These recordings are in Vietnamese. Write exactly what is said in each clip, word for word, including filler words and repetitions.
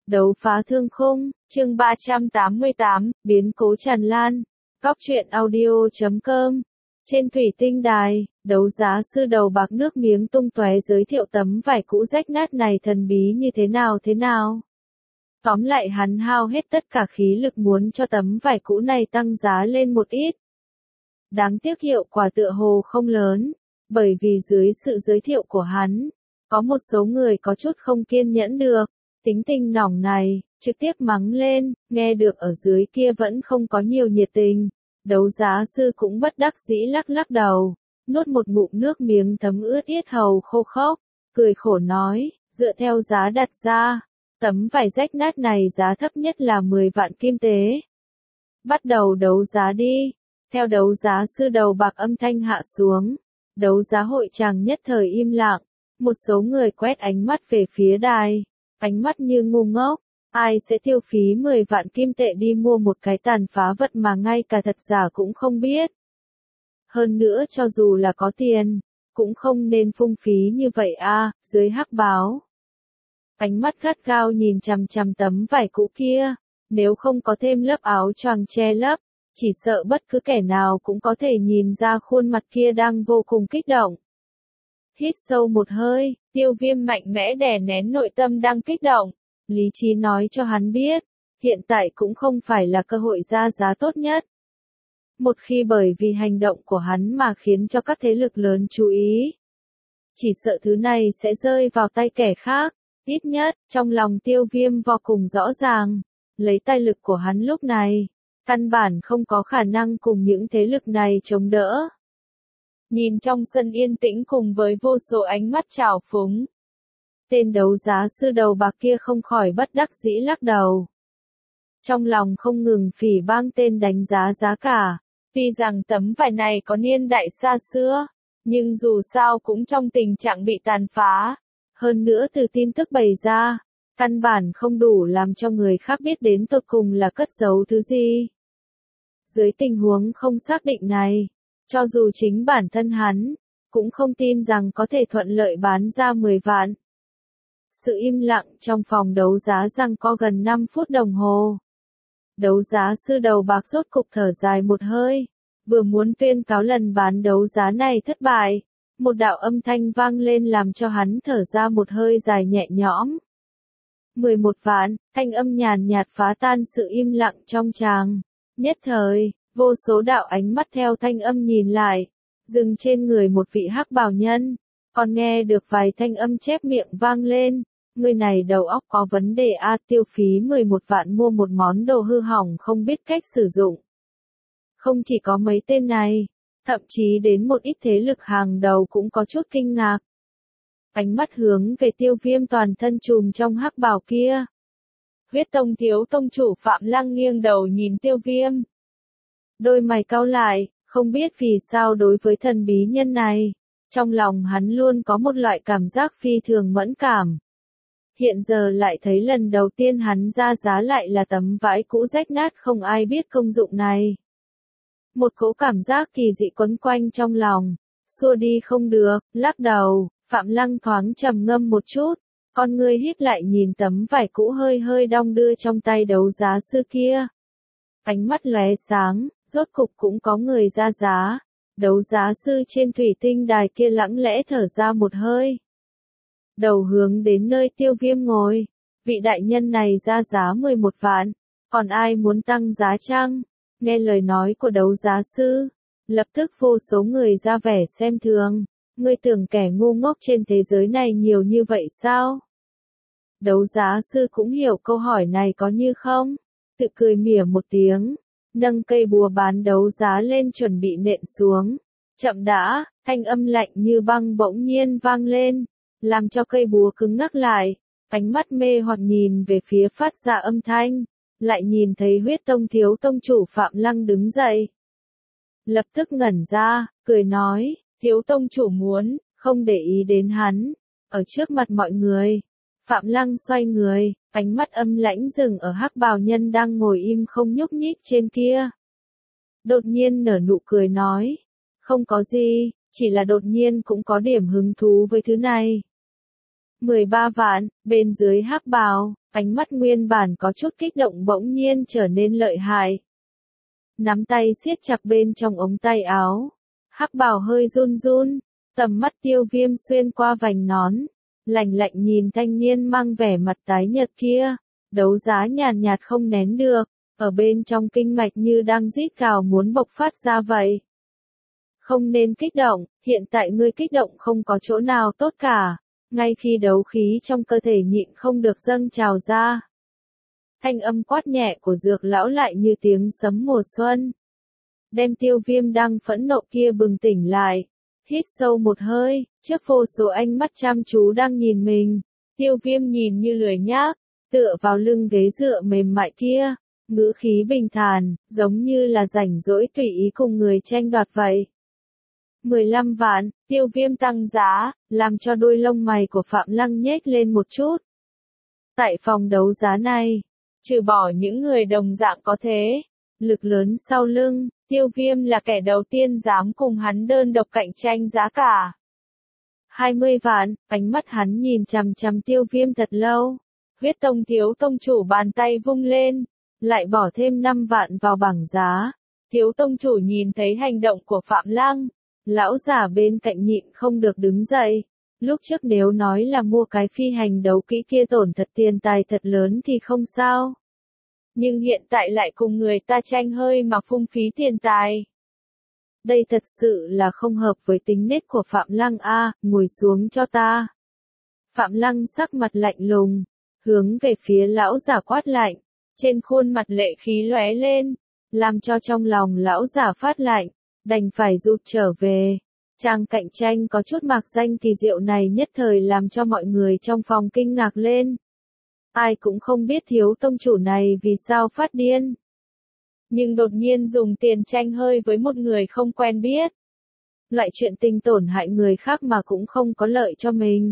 Đấu phá thương khung, chương ba trăm tám mươi tám, biến cố tràn lan. Góc truyện audio chấm com. Trên thủy tinh đài, đấu giá sư đầu bạc nước miếng tung tóe giới thiệu tấm vải cũ rách nát này thần bí như thế nào thế nào. Tóm lại hắn hao hết tất cả khí lực muốn cho tấm vải cũ này tăng giá lên một ít. Đáng tiếc hiệu quả tựa hồ không lớn, bởi vì dưới sự giới thiệu của hắn, có một số người có chút không kiên nhẫn được, tính tình nỏng này, trực tiếp mắng lên, nghe được ở dưới kia vẫn không có nhiều nhiệt tình. Đấu giá sư cũng bất đắc dĩ lắc lắc đầu, nuốt một ngụm nước miếng thấm ướt yết hầu khô khốc, cười khổ nói, dựa theo giá đặt ra, tấm vải rách nát này giá thấp nhất là mười vạn kim tế. Bắt đầu đấu giá đi. Theo đấu giá sư đầu bạc âm thanh hạ xuống, đấu giá hội chàng nhất thời im lặng, một số người quét ánh mắt về phía đài, ánh mắt như ngu ngốc, ai sẽ tiêu phí mười vạn kim tệ đi mua một cái tàn phá vật mà ngay cả thật giả cũng không biết. Hơn nữa cho dù là có tiền, cũng không nên phung phí như vậy a. Dưới hắc báo. Ánh mắt gắt gao nhìn chằm chằm tấm vải cũ kia, nếu không có thêm lớp áo choàng che lấp, chỉ sợ bất cứ kẻ nào cũng có thể nhìn ra khuôn mặt kia đang vô cùng kích động. Hít sâu một hơi, Tiêu Viêm mạnh mẽ đè nén nội tâm đang kích động, lý trí nói cho hắn biết, hiện tại cũng không phải là cơ hội ra giá tốt nhất. Một khi bởi vì hành động của hắn mà khiến cho các thế lực lớn chú ý, chỉ sợ thứ này sẽ rơi vào tay kẻ khác, ít nhất, trong lòng Tiêu Viêm vô cùng rõ ràng, lấy tài lực của hắn lúc này, căn bản không có khả năng cùng những thế lực này chống đỡ. Nhìn trong sân yên tĩnh cùng với vô số ánh mắt trào phúng, tên đấu giá sư đầu bạc kia không khỏi bất đắc dĩ lắc đầu. Trong lòng không ngừng phỉ báng tên đánh giá giá cả, tuy rằng tấm vải này có niên đại xa xưa, nhưng dù sao cũng trong tình trạng bị tàn phá, hơn nữa từ tin tức bày ra, căn bản không đủ làm cho người khác biết đến tột cùng là cất giấu thứ gì. Dưới tình huống không xác định này, cho dù chính bản thân hắn, cũng không tin rằng có thể thuận lợi bán ra mười vạn. Sự im lặng trong phòng đấu giá giằng co gần năm phút đồng hồ. Đấu giá sư đầu bạc rốt cục thở dài một hơi, vừa muốn tuyên cáo lần bán đấu giá này thất bại, một đạo âm thanh vang lên làm cho hắn thở ra một hơi dài nhẹ nhõm. mười một vạn, thanh âm nhàn nhạt phá tan sự im lặng trong tràng. Nhất thời, vô số đạo ánh mắt theo thanh âm nhìn lại, dừng trên người một vị hắc bào nhân, còn nghe được vài thanh âm chép miệng vang lên, người này đầu óc có vấn đề a, tiêu phí mười một vạn mua một món đồ hư hỏng không biết cách sử dụng. Không chỉ có mấy tên này, thậm chí đến một ít thế lực hàng đầu cũng có chút kinh ngạc. Ánh mắt hướng về Tiêu Viêm toàn thân trùm trong hắc bào kia. Huyết Tông thiếu tông chủ Phạm Lăng nghiêng đầu nhìn Tiêu Viêm. Đôi mày cau lại, không biết vì sao đối với thần bí nhân này, trong lòng hắn luôn có một loại cảm giác phi thường mẫn cảm. Hiện giờ lại thấy lần đầu tiên hắn ra giá lại là tấm vải cũ rách nát không ai biết công dụng này. Một cỗ cảm giác kỳ dị quấn quanh trong lòng, xua đi không được, lắc đầu, Phạm Lăng thoáng trầm ngâm một chút, con ngươi híp lại nhìn tấm vải cũ hơi hơi đong đưa trong tay đấu giá sư kia. Ánh mắt lóe sáng, rốt cục cũng có người ra giá. Đấu giá sư trên thủy tinh đài kia lặng lẽ thở ra một hơi. Đầu hướng đến nơi Tiêu Viêm ngồi. Vị đại nhân này ra giá mười một vạn. Còn ai muốn tăng giá chăng? Nghe lời nói của đấu giá sư, lập tức vô số người ra vẻ xem thường. Ngươi tưởng kẻ ngu ngốc trên thế giới này nhiều như vậy sao? Đấu giá sư cũng hiểu câu hỏi này có như không? Tự cười mỉa một tiếng, nâng cây búa bán đấu giá lên chuẩn bị nện xuống. Chậm đã, thanh âm lạnh như băng bỗng nhiên vang lên, làm cho cây búa cứng ngắc lại, ánh mắt mê hoặc nhìn về phía phát ra âm thanh, lại nhìn thấy Huyết Tông thiếu tông chủ Phạm Lăng đứng dậy. Lập tức ngẩn ra, cười nói, thiếu tông chủ muốn, không để ý đến hắn, ở trước mặt mọi người. Phạm Lăng xoay người, ánh mắt âm lãnh dừng ở hắc bào nhân đang ngồi im không nhúc nhích trên kia. Đột nhiên nở nụ cười nói, không có gì, chỉ là đột nhiên cũng có điểm hứng thú với thứ này. mười ba vạn, bên dưới hắc bào, ánh mắt nguyên bản có chút kích động bỗng nhiên trở nên lợi hại. Nắm tay siết chặt bên trong ống tay áo. Hắc bào hơi run run, tầm mắt Tiêu Viêm xuyên qua vành nón, lạnh lạnh nhìn thanh niên mang vẻ mặt tái nhợt kia, đấu giá nhàn nhạt không nén được, ở bên trong kinh mạch như đang rít gào muốn bộc phát ra vậy. Không nên kích động, hiện tại ngươi kích động không có chỗ nào tốt cả, ngay khi đấu khí trong cơ thể nhịn không được dâng trào ra. Thanh âm quát nhẹ của Dược lão lại như tiếng sấm mùa xuân, đem Tiêu Viêm đang phẫn nộ kia bừng tỉnh lại. Hít sâu một hơi, trước vô số ánh mắt chăm chú đang nhìn mình, Tiêu Viêm nhìn như lười nhác, tựa vào lưng ghế dựa mềm mại kia, ngữ khí bình thản, giống như là rảnh rỗi tùy ý cùng người tranh đoạt vậy. mười lăm vạn, Tiêu Viêm tăng giá, làm cho đôi lông mày của Phạm Lăng nhếch lên một chút. Tại phòng đấu giá này, trừ bỏ những người đồng dạng có thế lực lớn sau lưng, Tiêu Viêm là kẻ đầu tiên dám cùng hắn đơn độc cạnh tranh giá cả. hai mươi vạn, ánh mắt hắn nhìn chằm chằm Tiêu Viêm thật lâu. Huyết Tông thiếu tông chủ bàn tay vung lên, lại bỏ thêm năm vạn vào bảng giá. Thiếu tông chủ nhìn thấy hành động của Phạm Lăng, lão giả bên cạnh nhịn không được đứng dậy. Lúc trước nếu nói là mua cái phi hành đấu kỹ kia tổn thật tiền tài thật lớn thì không sao. Nhưng hiện tại lại cùng người ta tranh hơi mà phung phí tiền tài. Đây thật sự là không hợp với tính nết của Phạm Lăng a, ngồi xuống cho ta. Phạm Lăng sắc mặt lạnh lùng, hướng về phía lão giả quát lạnh, trên khuôn mặt lệ khí lóe lên, làm cho trong lòng lão giả phát lạnh, đành phải rụt trở về. Trang cạnh tranh có chút mạc danh kỳ diệu này nhất thời làm cho mọi người trong phòng kinh ngạc lên. Ai cũng không biết thiếu tông chủ này vì sao phát điên. Nhưng đột nhiên dùng tiền tranh hơi với một người không quen biết. Loại chuyện tình tổn hại người khác mà cũng không có lợi cho mình.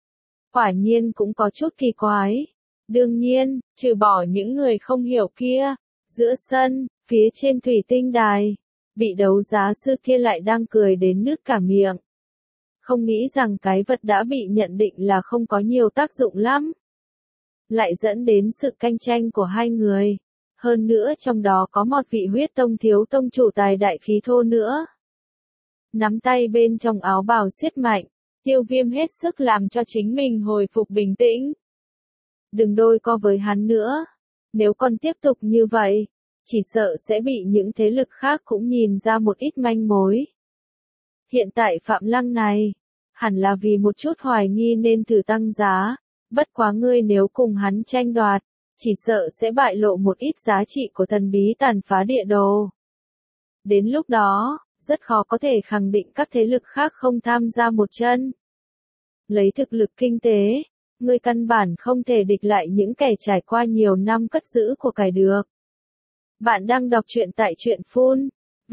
Quả nhiên cũng có chút kỳ quái. Đương nhiên, trừ bỏ những người không hiểu kia, giữa sân, phía trên thủy tinh đài, bị đấu giá sư kia lại đang cười đến nứt cả miệng. Không nghĩ rằng cái vật đã bị nhận định là không có nhiều tác dụng lắm. Lại dẫn đến sự cạnh tranh của hai người. Hơn nữa trong đó có một vị huyết tông thiếu tông chủ tài đại khí thô nữa. Nắm tay bên trong áo bào siết mạnh, Tiêu Viêm hết sức làm cho chính mình hồi phục bình tĩnh. Đừng đôi co với hắn nữa. Nếu còn tiếp tục như vậy, chỉ sợ sẽ bị những thế lực khác cũng nhìn ra một ít manh mối. Hiện tại Phạm Lăng này, hẳn là vì một chút hoài nghi nên thử tăng giá. Bất quá ngươi nếu cùng hắn tranh đoạt, chỉ sợ sẽ bại lộ một ít giá trị của thần bí tàn phá địa đồ. Đến lúc đó, rất khó có thể khẳng định các thế lực khác không tham gia một chân. Lấy thực lực kinh tế, ngươi căn bản không thể địch lại những kẻ trải qua nhiều năm cất giữ của cải được. Bạn đang đọc truyện tại truyện phun.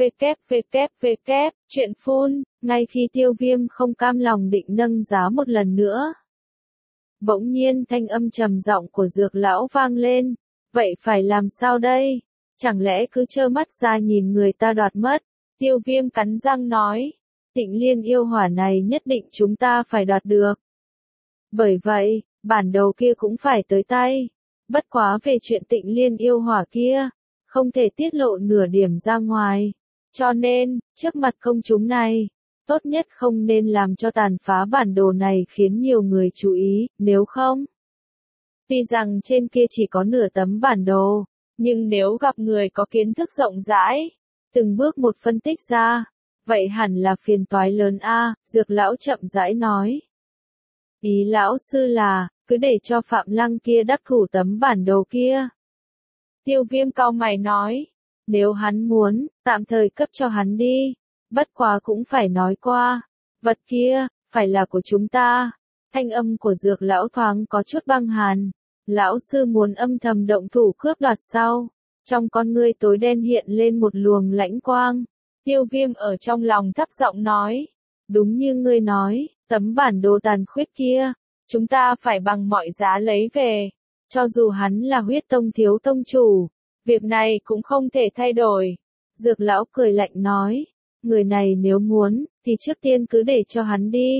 www, truyện phun, ngay khi Tiêu Viêm không cam lòng định nâng giá một lần nữa. Bỗng nhiên thanh âm trầm giọng của Dược lão vang lên, vậy phải làm sao đây? Chẳng lẽ cứ trơ mắt ra nhìn người ta đoạt mất? Tiêu Viêm cắn răng nói, Tịnh Liên yêu hỏa này nhất định chúng ta phải đoạt được. Bởi vậy, bản đồ kia cũng phải tới tay. Bất quá về chuyện Tịnh Liên yêu hỏa kia, không thể tiết lộ nửa điểm ra ngoài. Cho nên, trước mặt công chúng này, tốt nhất không nên làm cho tàn phá bản đồ này khiến nhiều người chú ý, nếu không. Tuy rằng trên kia chỉ có nửa tấm bản đồ, nhưng nếu gặp người có kiến thức rộng rãi, từng bước một phân tích ra, vậy hẳn là phiền toái lớn a, Dược lão chậm rãi nói. Ý lão sư là, cứ để cho Phạm Lăng kia đắc thủ tấm bản đồ kia. Tiêu Viêm cau mày nói, nếu hắn muốn, tạm thời cấp cho hắn đi. Bất quá cũng phải nói qua, vật kia, phải là của chúng ta. Thanh âm của Dược lão thoáng có chút băng hàn. Lão sư muốn âm thầm động thủ cướp đoạt sau. Trong con ngươi tối đen hiện lên một luồng lãnh quang. Tiêu Viêm ở trong lòng thấp giọng nói. Đúng như ngươi nói, tấm bản đồ tàn khuyết kia, chúng ta phải bằng mọi giá lấy về. Cho dù hắn là huyết tông thiếu tông chủ, việc này cũng không thể thay đổi. Dược lão cười lạnh nói. Người này nếu muốn, thì trước tiên cứ để cho hắn đi.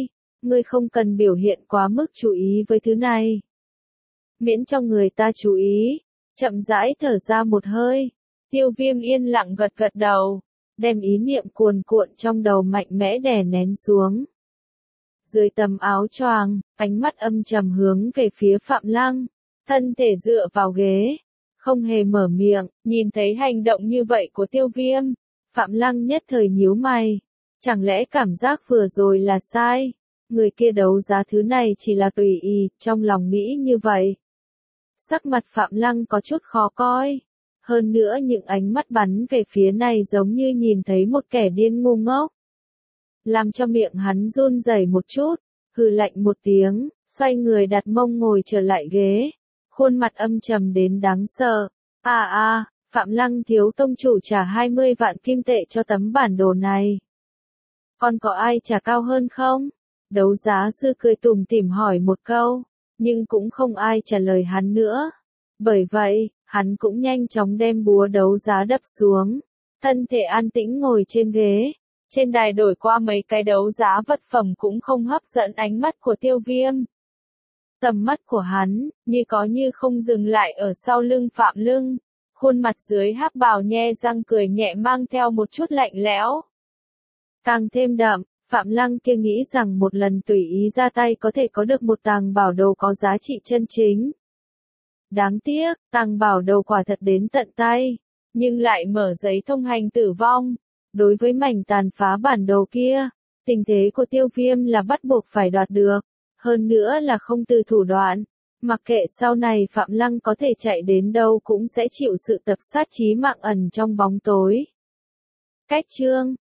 ngươi không cần biểu hiện quá mức chú ý với thứ này. Miễn cho người ta chú ý, chậm rãi thở ra một hơi. Tiêu Viêm yên lặng gật gật đầu, đem ý niệm cuồn cuộn trong đầu mạnh mẽ đè nén xuống. Dưới tấm áo choàng, ánh mắt âm trầm hướng về phía Phạm Lăng, thân thể dựa vào ghế, không hề mở miệng. Nhìn thấy hành động như vậy của Tiêu Viêm, Phạm Lăng nhất thời nhíu mày. Chẳng lẽ cảm giác vừa rồi là sai? Người kia đấu giá thứ này chỉ là tùy ý, trong lòng nghĩ như vậy. Sắc mặt Phạm Lăng có chút khó coi. Hơn nữa những ánh mắt bắn về phía này giống như nhìn thấy một kẻ điên ngu ngốc. Làm cho miệng hắn run rẩy một chút, hừ lạnh một tiếng, xoay người đặt mông ngồi trở lại ghế. Khuôn mặt âm trầm đến đáng sợ. À à, Phạm Lăng thiếu tông chủ trả hai mươi vạn kim tệ cho tấm bản đồ này. Còn có ai trả cao hơn không? Đấu giá sư cười tủm tỉm hỏi một câu, nhưng cũng không ai trả lời hắn nữa. Bởi vậy, hắn cũng nhanh chóng đem búa đấu giá đập xuống. Thân thể an tĩnh ngồi trên ghế. Trên đài đổi qua mấy cái đấu giá vật phẩm cũng không hấp dẫn ánh mắt của Tiêu Viêm. Tầm mắt của hắn, như có như không dừng lại ở sau lưng Phạm Lăng. Khuôn mặt dưới hắc bào nhe răng cười nhẹ mang theo một chút lạnh lẽo. Càng thêm đậm, Phạm Lăng kia nghĩ rằng một lần tùy ý ra tay có thể có được một tàng bảo đồ có giá trị chân chính. Đáng tiếc, tàng bảo đồ quả thật đến tận tay, nhưng lại mở giấy thông hành tử vong. Đối với mảnh tàn phá bản đồ kia, tình thế của Tiêu Viêm là bắt buộc phải đoạt được, hơn nữa là không từ thủ đoạn. Mặc kệ sau này Phạm Lăng có thể chạy đến đâu cũng sẽ chịu sự tập sát chí mạng ẩn trong bóng tối. Cách chương